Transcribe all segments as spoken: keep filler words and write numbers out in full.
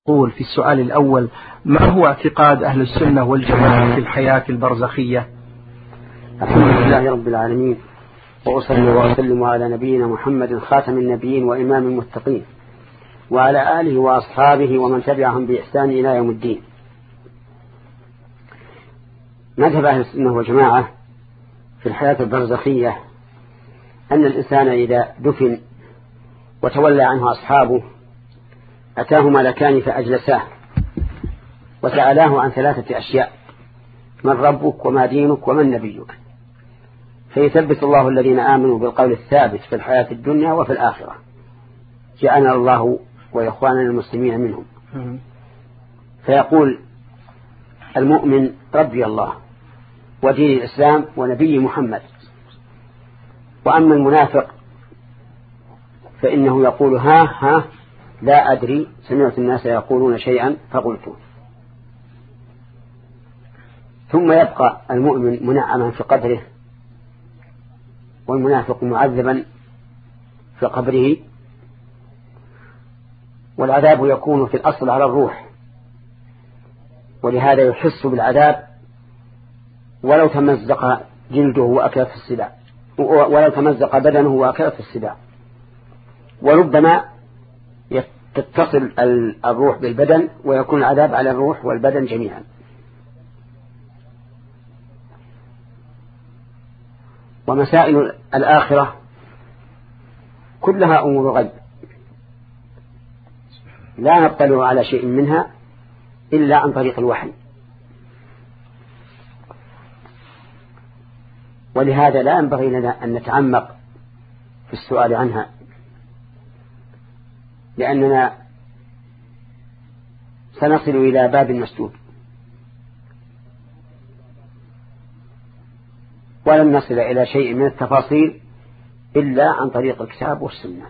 قول في السؤال الأول: ما هو اعتقاد أهل السنة والجماعة في الحياة البرزخية؟ الحمد لله رب العالمين، وأصلي وأسلم على نبينا محمد خاتم النبيين وإمام المتقين، وعلى آله وأصحابه ومن تبعهم بإحسان إلى يوم الدين. مذهب أهل السنة والجماعة في الحياة البرزخية أن الإنسان إذا دفن وتولى عنه أصحابه أتاه ملكان فأجلساه وسألاه عن ثلاثة أشياء: من ربك وما دينك ومن نبيك؟ فيثبت الله الذين آمنوا بالقول الثابت في الحياة الدنيا وفي الآخرة، جعلنا الله وإخواننا المسلمين منهم. فيقول المؤمن: ربي الله ودين الإسلام ونبي محمد. وأما المنافق فإنه يقول: ها ها لا أدري، سمعت الناس يقولون شيئا فقلته. ثم يبقى المؤمن منعما في قبره، والمنافق معذبا في قبره. والعذاب يكون في الأصل على الروح، ولهذا يحس بالعذاب ولو تمزق جلده وأكلت السباع، ولو تمزق بدنه وأكلت السباع. وربما تتصل الروح بالبدن ويكون العذاب على الروح والبدن جميعا. ومسائل الآخرة كلها أمور غيب، لا نطلع على شيء منها إلا عن طريق الوحي. ولهذا لا ينبغي لنا أن نتعمق في السؤال عنها، لأننا سنصل إلى باب مسدود ولن نصل إلى شيء من التفاصيل إلا عن طريق الكتاب والسنة.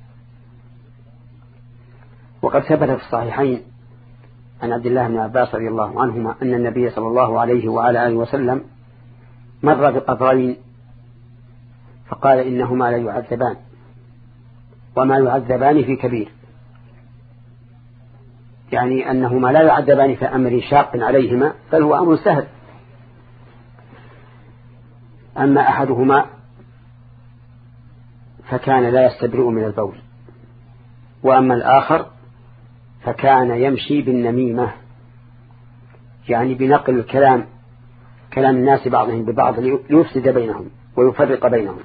وقد ثبت في الصحيحين عن عبد الله بن عباس رضي الله عنهما أن النبي صلى الله عليه وعلى آله وسلم مر بقبرين فقال: إنهما لا يعذبان وما يعذبان في كبير، يعني أنهما لا يعذبان في أمر شاق عليهما، بل هو أمر سهل. أما أحدهما فكان لا يستبرئ من البول، وأما الآخر فكان يمشي بالنميمة، يعني بنقل الكلام كلام الناس بعضهم ببعض ليفسد بينهم ويفرق بينهم.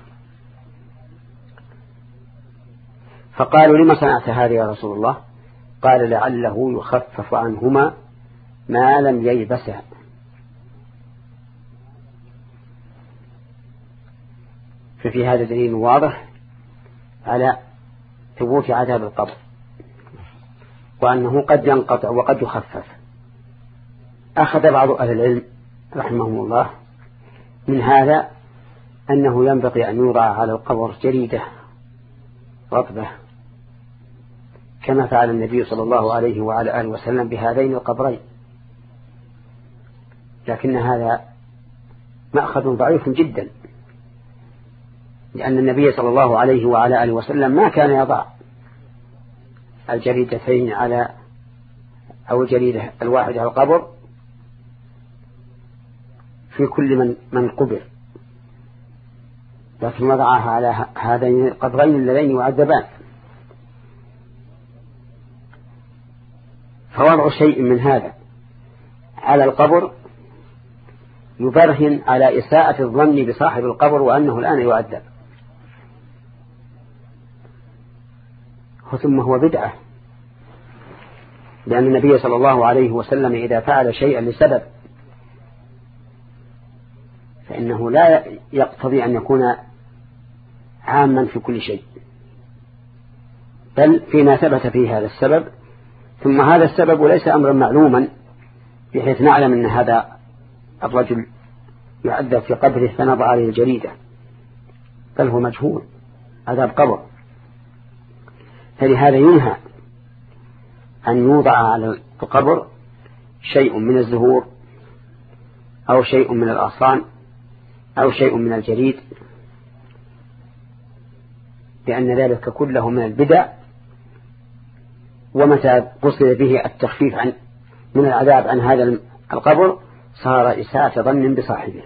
فقالوا: لما صنعت هذا يا رسول الله؟ قال: لعله يخفف عنهما ما لم ييبسا. ففي هذا دليل واضح على ثبوت عذاب القبر، وأنه قد ينقطع وقد يخفف. أخذ بعض أهل العلم رحمهم الله من هذا أنه ينبغي أن يوضع على القبر جريدة رطبة، كما فعل النبي صلى الله عليه وعلى آله وسلم بهذين القبرين. لكن هذا مأخذ ضعيف جدا، لأن النبي صلى الله عليه وعلى آله وسلم ما كان يضع الجريدتين على أو الجريدة الواحدة على القبر في كل من من قبر، لكن وضعها على هذين القبرين اللذين يعذبان. فوضع شيء من هذا على القبر يبرهن على إساءة الظن بصاحب القبر وأنه الآن يعذب، ثم هو بدعة، لأن النبي صلى الله عليه وسلم إذا فعل شيئا لسبب فإنه لا يقتضي أن يكون عاما في كل شيء، بل فيما ثبت فيه هذا السبب. ثم هذا السبب ليس أمرا معلوما بحيث نعلم أن هذا الرجل يعذب في قبره فنضع عليه الجريدة، بل هو مجهول، عذاب قبر. فلهذا ينهى أن يوضع على القبر شيء من الزهور أو شيء من الأغصان أو شيء من الجريد، لأن ذلك كله من البدع ومتى قصد به التخفيف عن من العذاب عن هذا القبر صار إساءة ظن بصاحبه.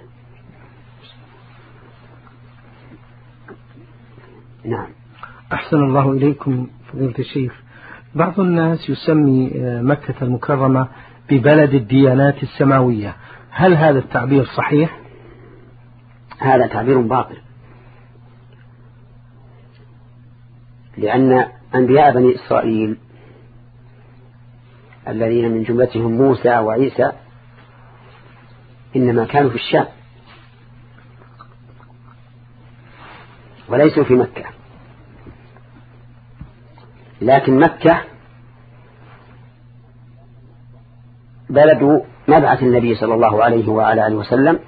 نعم. أحسن الله إليكم فضيلة الشيخ. بعض الناس يسمي مكة المكرمة ببلد الديانات السماوية، هل هذا التعبير صحيح؟ هذا تعبير باطل، لأن أنبياء بني إسرائيل الذين من جملتهم موسى وعيسى إنما كانوا في الشام وليسوا في مكة، لكن مكة بلد مبعث النبي صلى الله عليه وعلى آله وسلم،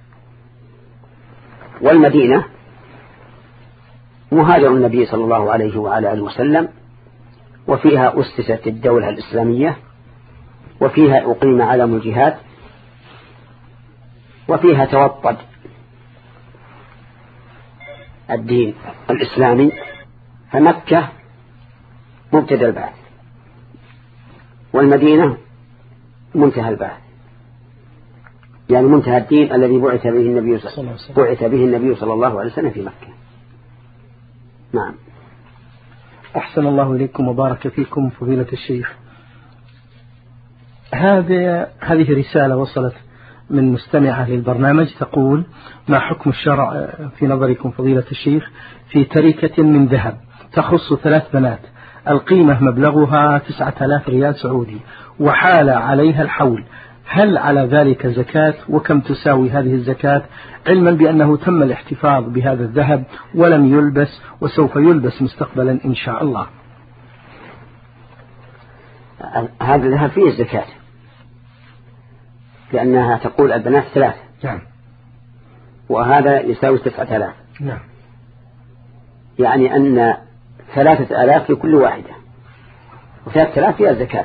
والمدينة مهاجر النبي صلى الله عليه وعلى آله وسلم، وفيها أسست الدولة الإسلامية، وفيها أقيم علم الجهاد، وفيها توطد الدين الإسلامي. فمكة مبتدأ البعث، والمدينة منتهى البعث، يعني منتهى الدين الذي بعث به النبي بعث به النبي صلى الله عليه وسلم في مكة. نعم. أحسن الله إليكم وبارك فيكم فضيلة الشيخ. هذه هذه رسالة وصلت من مستمعة للبرنامج تقول: ما حكم الشرع في نظركم فضيلة الشيخ في تركة من ذهب تخص ثلاث بنات، القيمة مبلغها تسعة آلاف ريال سعودي وحال عليها الحول، هل على ذلك زكاة؟ وكم تساوي هذه الزكاة، علما بأنه تم الاحتفاظ بهذا الذهب ولم يلبس وسوف يلبس مستقبلا إن شاء الله؟ هذا الذهب فيه الزكاة، لأنها تقول البنات ثلاثة. نعم. وهذا يساوي تسعة آلاف. نعم. يعني أن ثلاثة آلاف لكل واحدة، وثلاثة آلاف فيها الزكاة،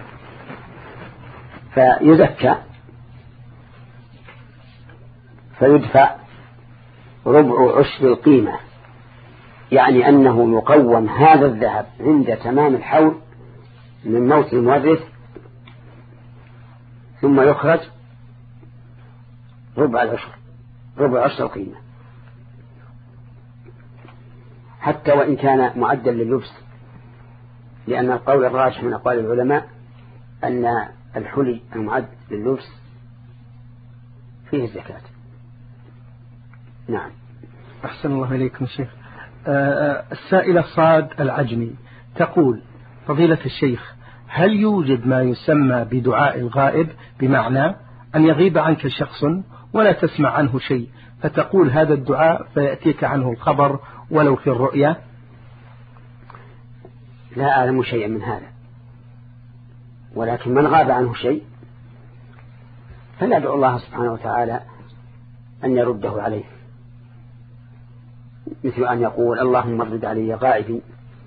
فيزكى فيدفع ربع عشر القيمة، يعني أنه يقوم هذا الذهب عند تمام الحول من موت المورث، ثم يخرج ربع العشر ربع عشر القيمة، حتى وإن كان معدل لللبس، لأن القول الراجح من أقوال العلماء أن الحلي المعد لللبس فيه الزكاة. نعم. أحسن الله إليكم شيخ. السائلة صاد العجمي تقول: فضيلة الشيخ، هل يوجد ما يسمى بدعاء الغائب، بمعنى أن يغيب عنك شخص ولا تسمع عنه شيء فتقول هذا الدعاء فيأتيك عنه الخبر ولو في الرؤيا؟ لا أعلم شيئا من هذا، ولكن من غاب عنه شيء فليدعو الله سبحانه وتعالى أن يرده عليه، مثل أن يقول: اللهم رد علي غائبي،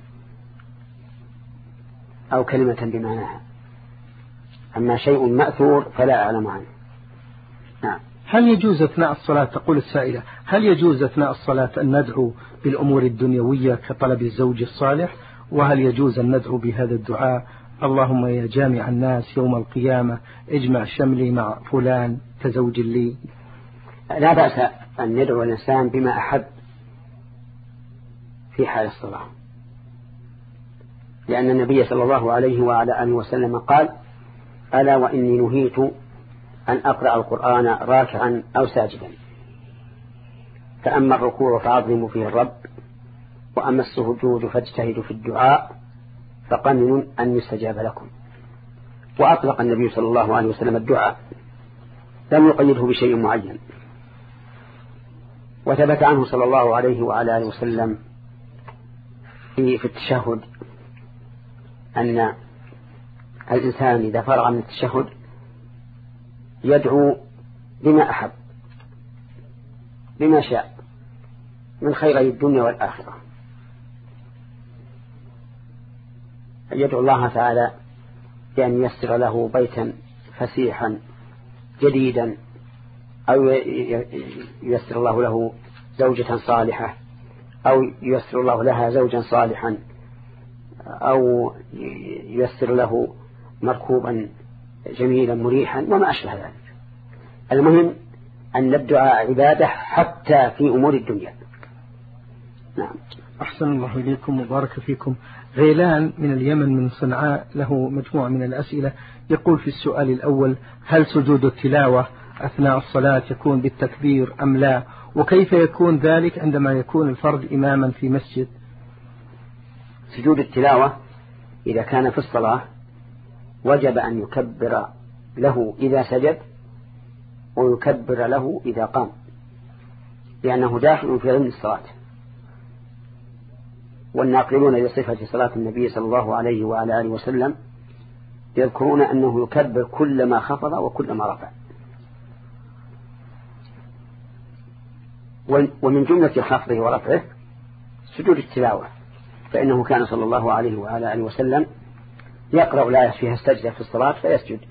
أو كلمة بمعناها. أما شيء مأثور فلا أعلم عنه. نعم. هل يجوز أثناء الصلاة، تقول السائلة، هل يجوز أثناء الصلاة أن ندعو بالأمور الدنيوية كطلب الزوج الصالح؟ وهل يجوز أن ندعو بهذا الدعاء: اللهم يا جامع الناس يوم القيامة اجمع شملي مع فلان كزوج لي؟ لا بأس أن يدعو الإنسان بما أحب في حال الصلاة، لأن النبي صلى الله عليه وعلى آله وسلم قال: ألا وإني نهيت أن أقرأ القرآن راكعا أو ساجدا، فأما الركوع فعظموا فيه الرب، وأما السجود فاجتهدوا في الدعاء فقمن أن يستجاب لكم. وأطلق النبي صلى الله عليه وسلم الدعاء، لم يقيده بشيء معين. وثبت عنه صلى الله عليه وعلى آله وسلم في, في التشهد أن الإنسان إذا فرغ من التشهد يدعو بما أحب بما شاء من خيري الدنيا والآخرة، يدعو الله تعالى بأن ييسر له بيتا فسيحا جديدا، أو ييسر الله له زوجة صالحة، أو ييسر الله لها زوجا صالحا، أو ييسر له مركوبا جميلا مريحا وما أشبه ذلك. المهم أن الدعاء عبادة حتى في أمور الدنيا. نعم. أحسن الله إليكم وبارك فيكم. غيلان من اليمن من صنعاء له مجموعة من الأسئلة. يقول في السؤال الأول: هل سجود التلاوة أثناء الصلاة يكون بالتكبير أم لا؟ وكيف يكون ذلك عندما يكون الفرد إماما في مسجد؟ سجود التلاوة إذا كان في الصلاة وجب أن يكبر له إذا سجد ويكبر له إذا قام، لأنه داخل في ضمن الصلاة. والناقلون لصفة صلاة النبي صلى الله عليه وعلى آله وسلم يذكرون أنه يكبر كل ما خفض وكل ما رفع. ومن جملة خفضه ورفعه سجود التلاوة، فإنه كان صلى الله عليه وعلى آله وسلم يقرأ الآية فيها السجدة في الصلاة فيسجد.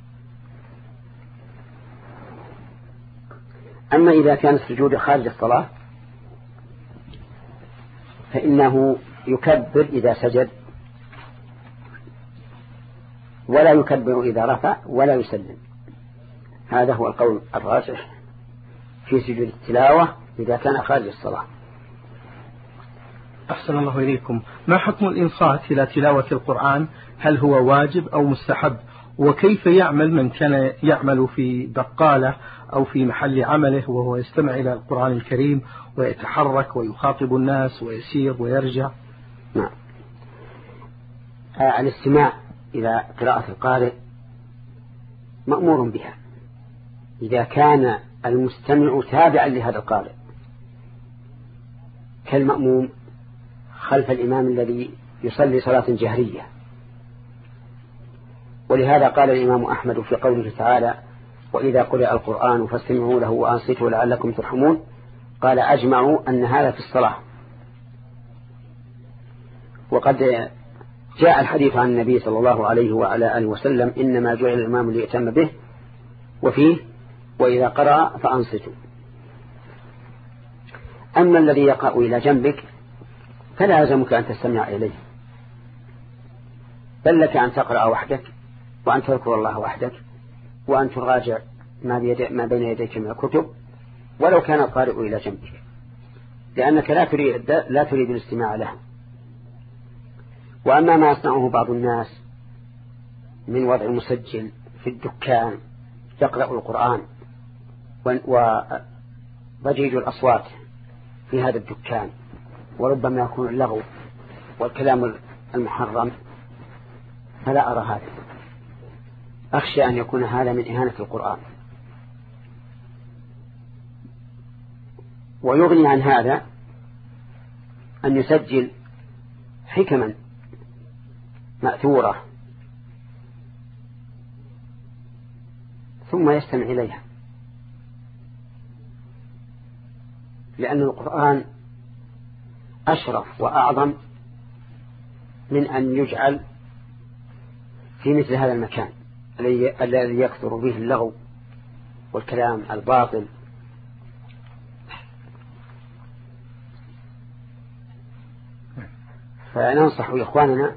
أما إذا كان السجود خارج الصلاة فإنه يكبر إذا سجد ولا يكبر إذا رفع ولا يسلم. هذا هو القول الراجح في سجود التلاوة إذا كان خارج الصلاة. أحسن الله إليكم. ما حكم الإنصات إلى تلاوة القرآن؟ هل هو واجب أو مستحب؟ وكيف يعمل من كان يعمل في بقالة أو في محل عمله وهو يستمع إلى القرآن الكريم ويتحرك ويخاطب الناس ويسير ويرجع؟ نعم. آه الاستماع إلى قراءة القارئ مأمور بها إذا كان المستمع تابعا لهذا القارئ كالمأموم خلف الإمام الذي يصلي صلاة جهرية. ولهذا قال الإمام أحمد في قوله تعالى: وإذا قرأ القرآن فاستمعوا له وأنصتوا لعلكم ترحمون، قال: أجمعوا أن هذا في الصلاة. وقد جاء الحديث عن النبي صلى الله عليه وعلى آله وسلم: إنما جعل الإمام ليؤتم به، وفيه: وإذا قرأ فأنصتوا. أما الذي يقرأ إلى جنبك فلا يلزمك أن تستمع إليه، بل لك أن تقرأ وحدك وأن تذكر الله وحدك وأن تراجع ما, ما بين يديك من الكتب ولو كان القارئ إلى جنبك، لأنك لا تريد, لا تريد الاستماع له. وأما ما يصنعه بعض الناس من وضع مسجل في الدكان يقرأ القرآن وضجيج الأصوات في هذا الدكان، وربما يكون اللغو والكلام المحرم، فلا أرى هذا. أخشى أن يكون هذا من إهانة القرآن. ويغني عن هذا أن يسجل حكما مأثورة ثم يستمع إليها، لأن القرآن أشرف وأعظم من أن يجعل في مثل هذا المكان الذي يكثر به اللغو والكلام الباطل. فننصح إخواننا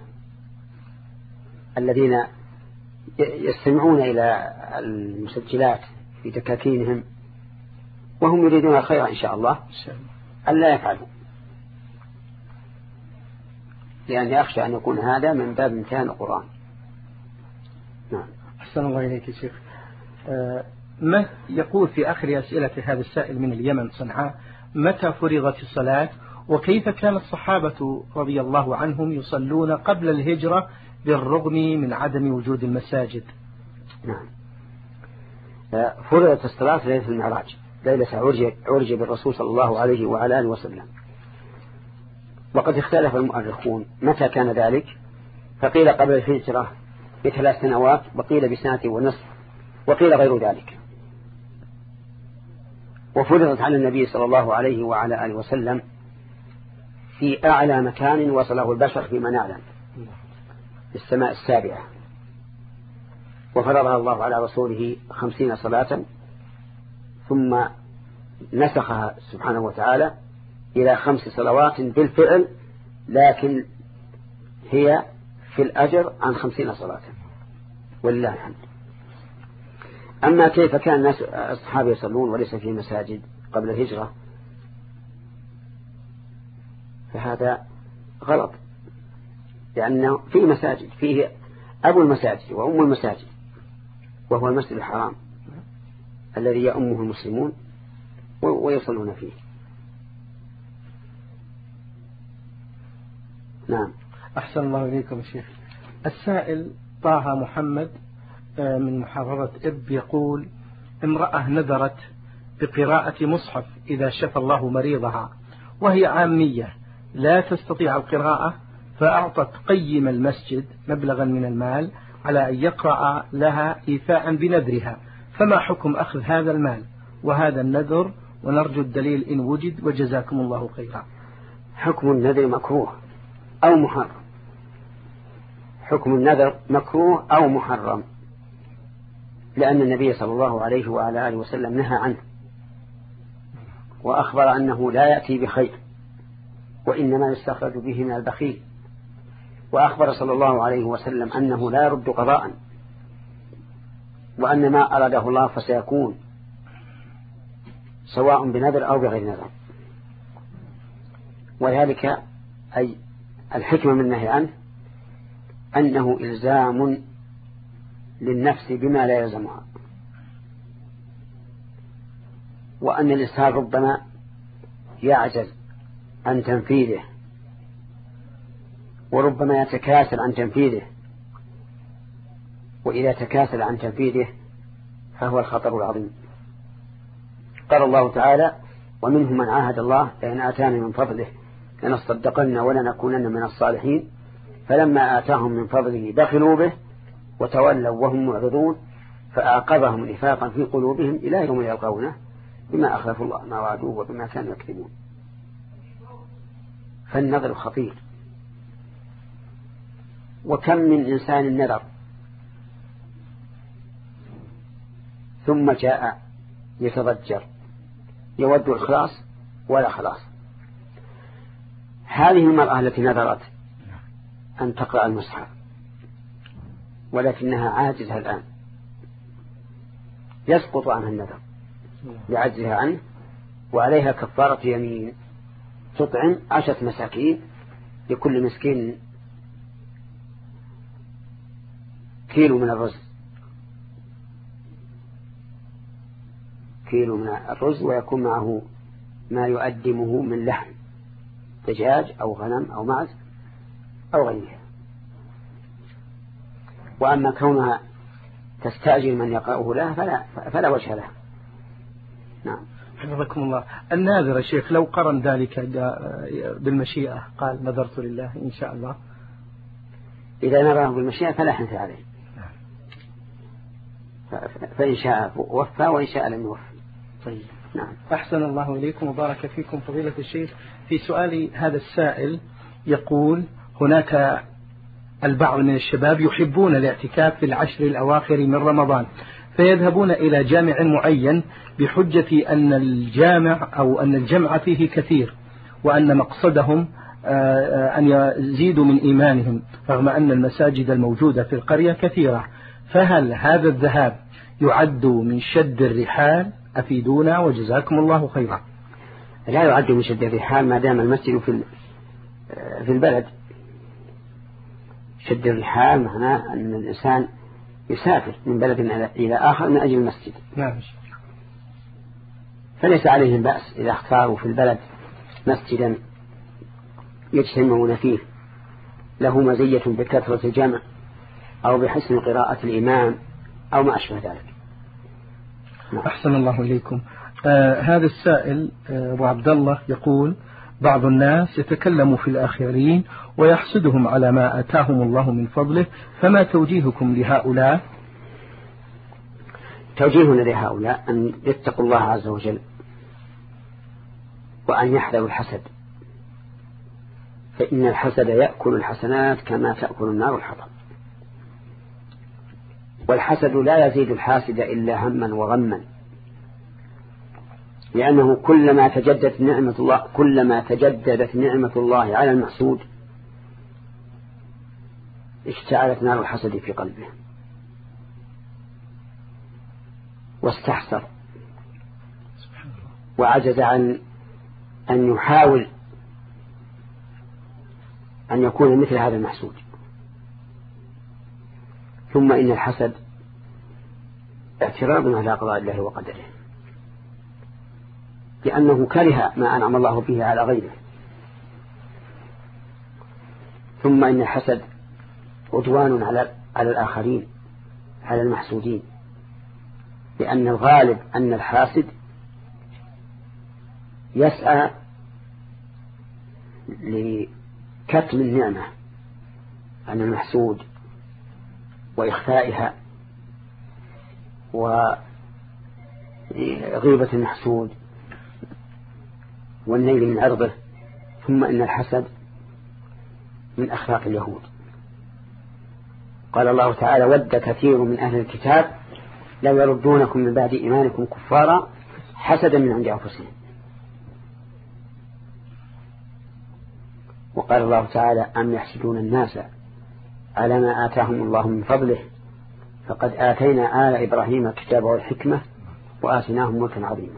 الذين يستمعون إلى المسجلات في دكاكينهم وهم يريدون الخير إن شاء الله ألا يفعلوا، لأني أخشى أن يكون هذا من باب امتهان القرآن. نعم. أحسن الله إليك يا شيخ. آه ما يقول في آخر أسئلة هذا السائل من اليمن صنعاء: متى فرضت الصلاة؟ وكيف كان الصحابة رضي الله عنهم يصلون قبل الهجرة بالرغم من عدم وجود المساجد؟ نعم. فرضت الصلاة ليلة المعراج، ليلة عرج بالرسول صلى الله عليه وعلى آله وسلم. وقد اختلف المؤرخون متى كان ذلك، فقيل قبل الهجرة بثلاث سنوات، وقيل بسنة ونصف، وقيل غير ذلك. وفرضت على النبي صلى الله عليه وعلى آله وسلم في أعلى مكان وصله البشر فيما نعلم، السماء السابعة، وفرضها الله على رسوله خمسين صلاة، ثم نسخها سبحانه وتعالى إلى خمس صلوات بالفعل، لكن هي في الأجر عن خمسين صلاة، ولله الحمد. أما كيف كان الناس الصحابة يصلون وليس في مساجد قبل الهجرة، فهذا غلط، لأنه في مساجد فيه أبو المساجد وأم المساجد، وهو المسجد الحرام الذي يأمه المسلمون ويصلون فيه. نعم. أحسن الله إليكم شيخ. السائل طه محمد من محافظة إب يقول: امرأة نذرت بقراءة مصحف إذا شفى الله مريضها، وهي عامية لا تستطيع القراءة، فأعطت قيم المسجد مبلغا من المال على أن يقرأ لها إيفاء بنذرها، فما حكم أخذ هذا المال وهذا النذر؟ ونرجو الدليل إن وجد، وجزاكم الله خيرا. حكم النذر مكروه أو محرم. حكم النذر مكروه أو محرم، لأن النبي صلى الله عليه وعلى آله وسلم نهى عنه، وأخبر أنه لا يأتي بخير، وإنما يستخرج به من البخيل، وأخبر صلى الله عليه وسلم أنه لا يرد قضاء، وأن ما أراده الله فسيكون، سواء بنذر أو بغير نذر. وذلك أي الحكمة من النهي عنه أنه إلزام للنفس بما لا يلزمها، وأن الإنسان ربما يعجز عن تنفيذه، وربما يتكاسل عن تنفيذه، وإذا تكاسل عن تنفيذه فهو الخطر العظيم. قال الله تعالى: ومنهم من عاهد الله لئن آتانا من فضله لنصدقن ولنكونن من الصالحين، فلما آتاهم من فضله بخلوا به وتولوا وهم معرضون، فأعقبهم نفاقا في قلوبهم إلى يوم يلقونه بما أخلفوا الله ما وعدوه وبما كانوا يكذبون. فالنذر خطير. وكم من إنسان نذر ثم جاء يتضجر يود الخلاص ولا خلاص. هذه المرأة التي نذرت أن تقرأ المصحف ولكنها عاجزة الآن، يسقط عنها النذر بعجزها عنه، وعليها كفارة يمين، تطعم عشرة مساكين، لكل مسكين كيلو من الرز، كيلو من الرز، ويكون معه ما يقدمه من لحم دجاج أو غنم أو معز أو غيرها. وأما كونها تستأجر من يقرأه لها فلا, فلا وجه لها. نعم. حفظكم الله. الناذر يا شيخ لو قرن ذلك بالمشيئة، قال نذرت لله إن شاء الله، إذا نذره بالمشيئة فلا حنث عليه، فإن شاء وفى وإن شاء لم يوفي. طيب. نعم. أحسن الله إليكم وبارك فيكم فضيلة الشيخ. في سؤال هذا السائل يقول: هناك البعض من الشباب يحبون الاعتكاف في العشر الأواخر من رمضان، فيذهبون إلى جامع معين بحجة أن الجامع أو أن الجمع فيه كثير، وأن مقصدهم أن يزيدوا من إيمانهم، رغم أن المساجد الموجودة في القرية كثيرة. فهل هذا الذهاب يعد من شد الرحال؟ أفيدونا وجزاكم الله خيرا. لا يعد من شد الرحال ما دام المسجد في في البلد. شد الرحال معناه أن الإنسان يسافر من بلد إلى آخر من أجل المسجد. نعم. فليس عليهم بأس إذا اختاروا في البلد مسجدا يجتمعون فيه له مزية بكثرة الجمع أو بحسن قراءة الإمام أو ما أشبه ذلك. نعم. أحسن الله إليكم. آه هذا السائل آه أبو عبد الله يقول: بعض الناس يتكلم في الآخرين ويحسدهم على ما آتاهم الله من فضله، فما توجيهكم لهؤلاء؟ توجيهنا لهؤلاء أن يتقوا الله عز وجل، وأن يحذروا الحسد، فإن الحسد يأكل الحسنات كما تأكل النار الحطب. والحسد لا يزيد الحاسد إلا هما وغما، لأنه كلما تجددت نعمة الله كلما تجددت نعمة الله على المحسود اشتعلت نار الحسد في قلبه واستحسر وعجز عن أن يحاول أن يكون مثل هذا المحسود. ثم إن الحسد اعتراض على قضاء الله وقدره، لأنه كره ما أنعم الله به على غيره. ثم إن الحسد عدوان على على الآخرين، على المحسودين، لأن الغالب أن الحاسد يسعى لكتم النعمة عن المحسود وإخفائها وغيبة المحسود والنيل من عرضه. ثم إن الحسد من أخلاق اليهود. قال الله تعالى: ود كثير من أهل الكتاب لو يردونكم من بعد إيمانكم كفارا حسدا من عند أنفسهم. وقال الله تعالى: أم يحسدون الناس على ما آتاهم الله من فضله فقد آتينا آل إبراهيم الكتاب والحكمة وآتيناهم ملكا عظيما.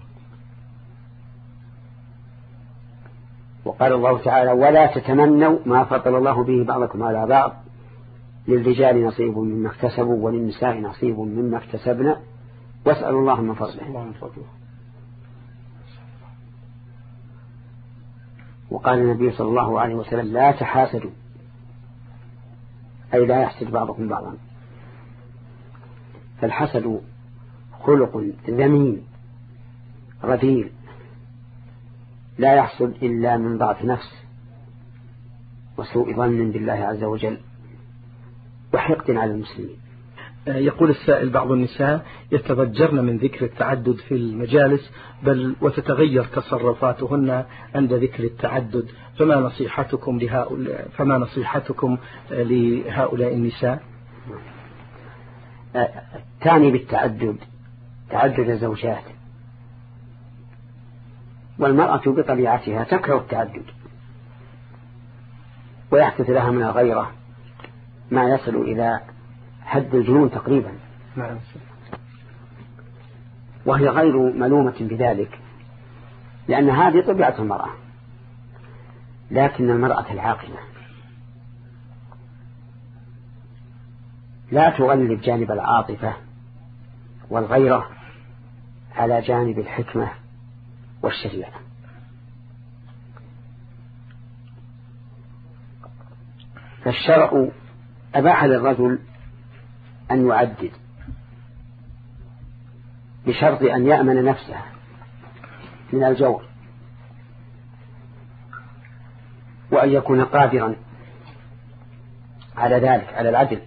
وقال الله تعالى: ولا تتمنوا ما فضل الله به بعضكم على بعض للرجال نصيب مما اكتسبوا وللنساء نصيب مما اكتسبنا واسألوا الله من فضله. وقال النبي صلى الله عليه وسلم: لا تحاسدوا، أي لا يحسد بعضكم بعضا. فالحسد خلق ذميم رذيل لا يحصل إلا من ضعف نفس وسوء ظن بالله عز وجل وحقد على المسلمين. يقول السائل: بعض النساء يتضجرن من ذكر التعدد في المجالس بل وتتغير تصرفاتهن عند ذكر التعدد، فما نصيحتكم لهؤلاء فما نصيحتكم لهؤلاء النساء؟ تعني بالتعدد تعدد الزوجات، والمرأة بطبيعتها تكره التعدد ويحدث لها من الغيرة ما يصل إلى حد الجنون تقريبا، وهي غير ملومة بذلك لأن هذه طبيعة المرأة. لكن المرأة العاقلة لا تغلب جانب العاطفة والغيرة على جانب الحكمة والشريعة. فالشرع أباح للرجل أن يعدد بشرط أن يأمن نفسه من الجور وأن يكون قادرا على ذلك، على العدل.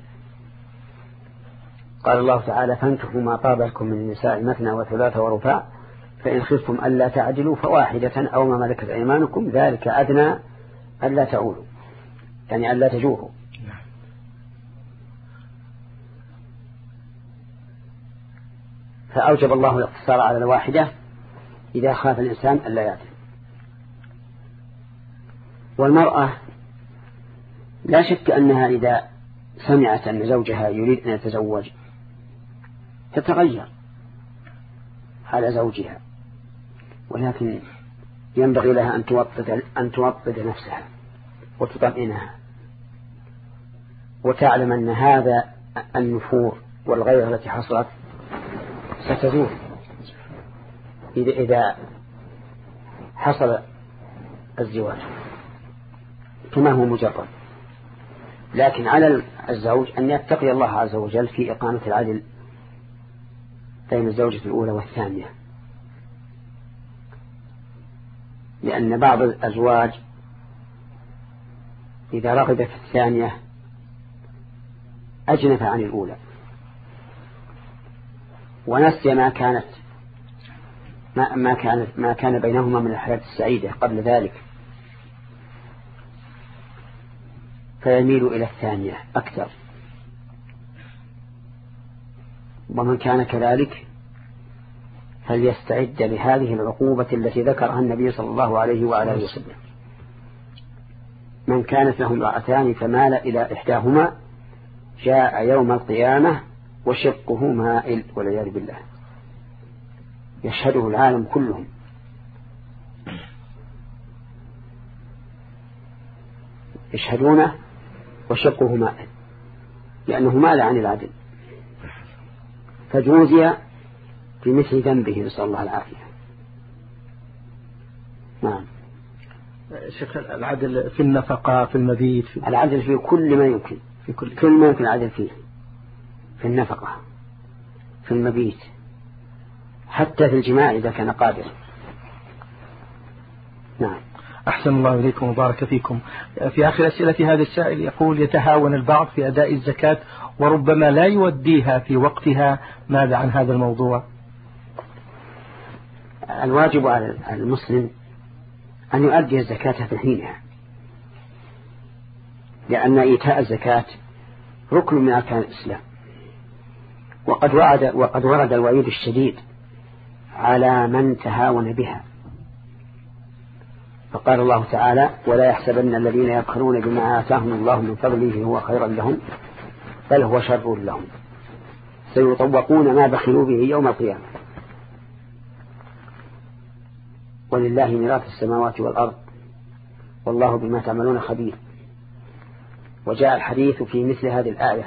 قال الله تعالى: فانكحوا ما طاب لكم من النساء مثنى وثلاث ورباع فإن خفتم ألا تعدلوا فواحدة أو ما ملكت أيمانكم ذلك أدنى ألا تعولوا، يعني ألا تجوروا. فأوجب الله الاقتصار على الواحدة إذا خاف الإنسان ألا يعدل. والمرأة لا شك أنها إذا سمعت أن زوجها يريد أن يتزوج تتغير على زوجها، ولكن ينبغي لها أن توطد أن توطد نفسها وتطمئنها وتعلم أن هذا النفور والغيرة التي حصلت ستزول إذا إذا حصل الزواج كما هو مجرد. لكن على الزوج أن يتقي الله عز وجل في إقامة العدل بين الزوجة الأولى والثانية، لأن بعض الأزواج إذا رغب في الثانية أجنف عن الأولى ونسي ما كانت ما, ما كانت ما كان بينهما من الحياة السعيدة قبل ذلك، فيميل إلى الثانية أكثر. ومن كان كذلك فليستعد لهذه العقوبة التي ذكرها النبي صلى الله عليه وآله وسلم. من كانت له امرأتان فمال إلى إحداهما جاء يوم القيامة وشقه مائل والعياذ بالله، يشهده العالم كلهم. يشهدونه وشقه مائل لأنه مال عن العدل، فجوزي في مثل ذنبه، نسأل الله العافية. نعم. شيخ العدل في النفقة، في المبيت، في العدل في كل ما يمكن، في كل, كل ما يمكن العدل فيه، في النفقة، في المبيت، حتى في الجماع إذا كان قادر. نعم. أحسن الله إليكم وبارك فيكم. في آخر أسئلة هذا السائل يقول: يتهاون البعض في أداء الزكاة وربما لا يوديها في وقتها، ماذا عن هذا الموضوع؟ الواجب على المسلم أن يؤدي الزكاة في حينها، لأن إيتاء الزكاة ركن من أركان الإسلام، وقد ورد, وقد ورد الوعيد الشديد على من تهاون بها، فقال الله تعالى: ولا يحسبن الذين يبخلون بما آتاهم الله من فضله هو خيرا لهم بل هو شر لهم سيطوقون ما بخلوا به يوم القيامة ولله ميراث السماوات والأرض والله بما تعملون خبير. وجاء الحديث في مثل هذه الآية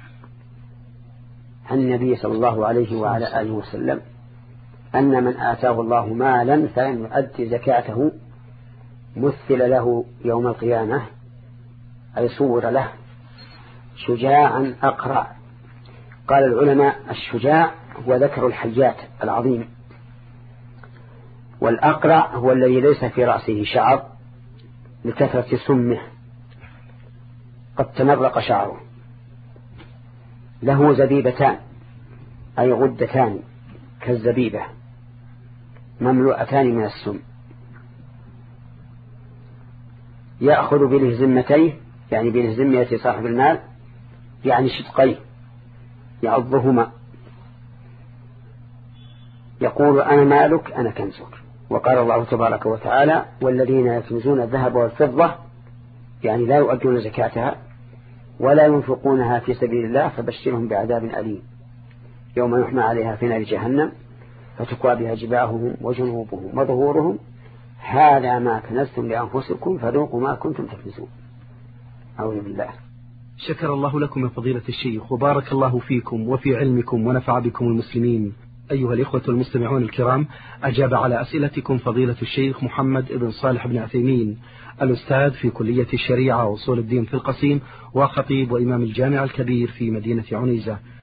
عن النبي صلى الله عليه وعلى آله وسلم أن من آتاه الله مالا فلم يؤدي زكاته مثل له يوم القيامة، أي صور له شجاعا أقرع. قال العلماء: الشجاع هو ذكر الحيات العظيم، والأقرع هو الذي ليس في رأسه شعر لكثرة سمه قد تمرق شعره، له زبيبتان أي غدتان كالزبيبة مملوءتان من السم، يأخذ بلهزمتيه يعني بلهزمية صاحب المال يعني شدقيه يعضهما، يقول: أنا مالك أنا كنزك. وقال الله تبارك وتعالى: والذين يكنزون الذهب والفضة يعني لا يؤدون زكاتها ولا ينفقونها في سبيل الله فبشرهم بعذاب أليم يوم يحمى عليها في نار جهنم فتكوى بها جباههم وجنوبهم وظهورهم هذا ما كنزتم لأنفسكم فذوقوا ما كنتم تكنزون. أعوذ بالله. شكر الله لكم يا فضيلة الشيخ وبارك الله فيكم وفي علمكم ونفع بكم المسلمين. أيها الإخوة المستمعون الكرام، أجاب على أسئلتكم فضيلة الشيخ محمد بن صالح بن عثيمين، الأستاذ في كلية الشريعة وأصول الدين في القصيم، وخطيب وإمام الجامع الكبير في مدينة عنيزة.